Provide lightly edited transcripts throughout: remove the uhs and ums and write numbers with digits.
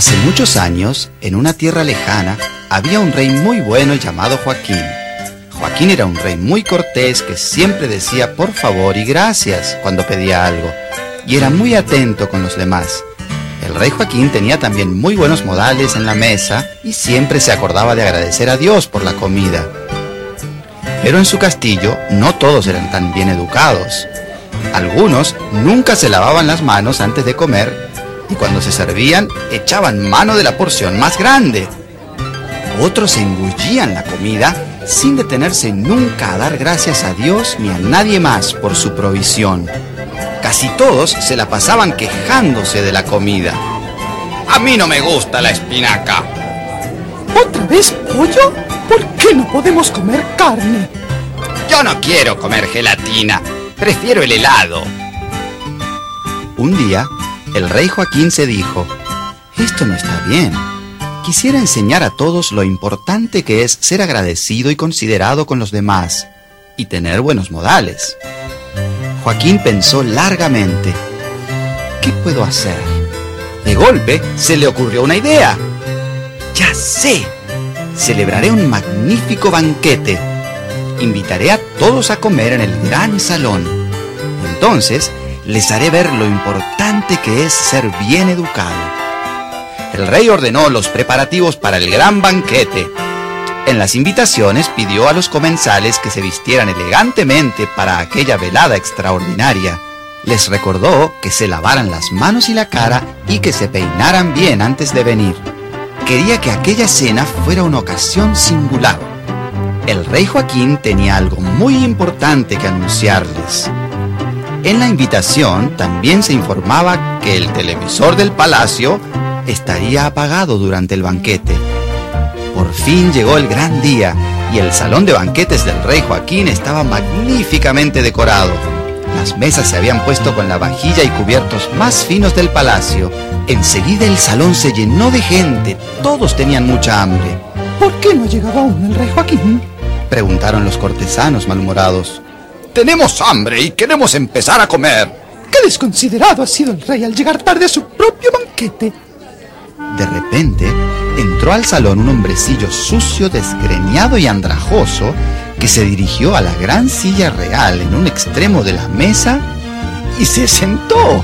Hace muchos años, en una tierra lejana, había un rey muy bueno llamado Joaquín. Joaquín era un rey muy cortés que siempre decía por favor y gracias cuando pedía algo, y era muy atento con los demás. El rey Joaquín tenía también muy buenos modales en la mesa y siempre se acordaba de agradecer a Dios por la comida. Pero en su castillo no todos eran tan bien educados. Algunos nunca se lavaban las manos antes de comer y cuando se servían echaban mano de la porción más grande. Otros engullían la comida sin detenerse nunca a dar gracias a Dios ni a nadie más por su provisión. Casi todos se la pasaban quejándose de la comida. A mí no me gusta la espinaca. ¿Otra vez pollo? ¿Por qué no podemos comer carne? Yo no quiero comer gelatina. Prefiero el helado. Un día, el rey Joaquín se dijo: esto no está bien. Quisiera enseñar a todos lo importante que es ser agradecido y considerado con los demás y tener buenos modales. Joaquín pensó largamente. ¿Qué puedo hacer? De golpe se le ocurrió una idea. ¡Ya sé! Celebraré un magnífico banquete. Invitaré a todos a comer en el gran salón. Entonces les haré ver lo importante que es ser bien educado. El rey ordenó los preparativos para el gran banquete. En las invitaciones pidió a los comensales que se vistieran elegantemente para aquella velada extraordinaria. Les recordó que se lavaran las manos y la cara y que se peinaran bien antes de venir. Quería que aquella cena fuera una ocasión singular. El rey Joaquín tenía algo muy importante que anunciarles. En la invitación también se informaba que el televisor del palacio estaría apagado durante el banquete. Por fin llegó el gran día y el salón de banquetes del rey Joaquín estaba magníficamente decorado. Las mesas se habían puesto con la vajilla y cubiertos más finos del palacio. Enseguida el salón se llenó de gente. Todos tenían mucha hambre. ¿Por qué no ha llegado aún el rey Joaquín?, preguntaron los cortesanos malhumorados. Tenemos hambre y queremos empezar a comer. ¡Qué desconsiderado ha sido el rey al llegar tarde a su propio banquete! De repente, entró al salón un hombrecillo sucio, desgreñado y andrajoso que se dirigió a la gran silla real en un extremo de la mesa y se sentó.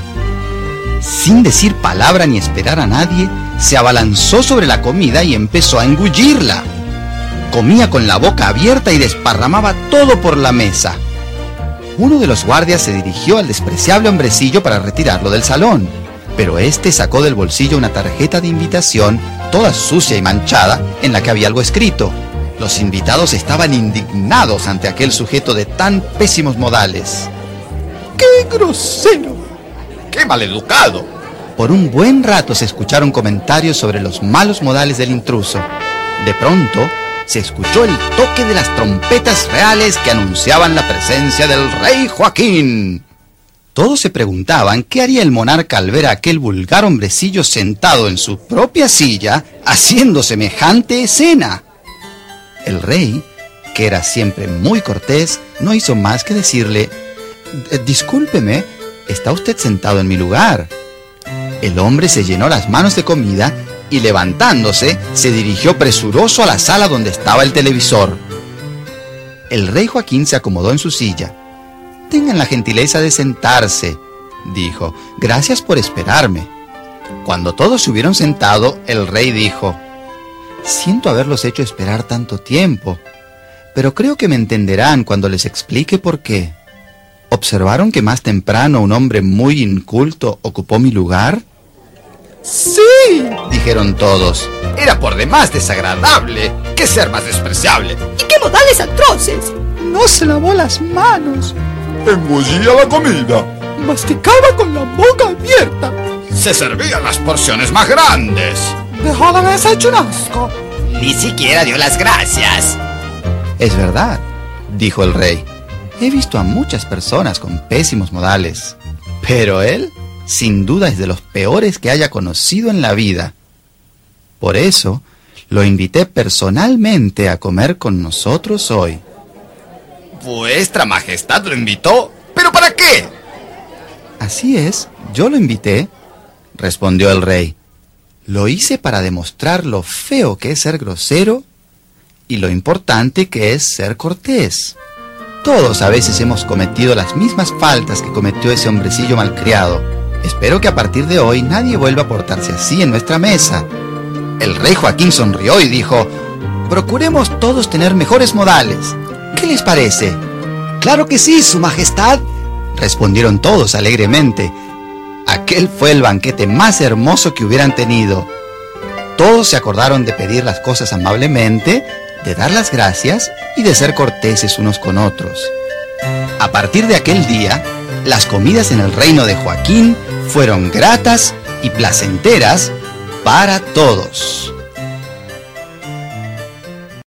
Sin decir palabra ni esperar a nadie, se abalanzó sobre la comida y empezó a engullirla. Comía con la boca abierta y desparramaba todo por la mesa. Uno de los guardias se dirigió al despreciable hombrecillo para retirarlo del salón, pero este sacó del bolsillo una tarjeta de invitación, toda sucia y manchada, en la que había algo escrito. Los invitados estaban indignados ante aquel sujeto de tan pésimos modales. ¡Qué grosero! ¡Qué maleducado! Por un buen rato se escucharon comentarios sobre los malos modales del intruso. De pronto, se escuchó el toque de las trompetas reales que anunciaban la presencia del rey Joaquín. Todos se preguntaban qué haría el monarca al ver a aquel vulgar hombrecillo sentado en su propia silla haciendo semejante escena. El rey, que era siempre muy cortés, no hizo más que decirle: discúlpeme, ¿está usted sentado en mi lugar? El hombre se llenó las manos de comida y levantándose, se dirigió presuroso a la sala donde estaba el televisor. El rey Joaquín se acomodó en su silla. «Tengan la gentileza de sentarse», dijo. «Gracias por esperarme». Cuando todos se hubieron sentado, el rey dijo: «Siento haberlos hecho esperar tanto tiempo, pero creo que me entenderán cuando les explique por qué. ¿Observaron que más temprano un hombre muy inculto ocupó mi lugar?» ¡Sí!, dijeron todos. Era por demás desagradable. ¡Qué ser más despreciable! ¡Y qué modales atroces! No se lavó las manos. Engullía la comida. Masticaba con la boca abierta. Se servían las porciones más grandes. Dejó la mesa hecho un asco. Ni siquiera dio las gracias. «Es verdad», dijo el rey. «He visto a muchas personas con pésimos modales, pero él, sin duda, es de los peores que haya conocido en la vida. Por eso, lo invité personalmente a comer con nosotros hoy». ¿Vuestra Majestad lo invitó? ¿Pero para qué? «Así es, yo lo invité», respondió el rey. Lo hice para demostrar lo feo que es ser grosero y lo importante que es ser cortés. Todos a veces hemos cometido las mismas faltas que cometió ese hombrecillo malcriado. Espero que a partir de hoy nadie vuelva a portarse así en nuestra mesa. El rey Joaquín sonrió y dijo: procuremos todos tener mejores modales. ¿Qué les parece? ¡Claro que sí, Su Majestad! Respondieron todos alegremente. Aquel fue el banquete más hermoso que hubieran tenido. Todos se acordaron de pedir las cosas amablemente, de dar las gracias y de ser corteses unos con otros. A partir de aquel día, las comidas en el reino de Joaquín fueron gratas y placenteras para todos.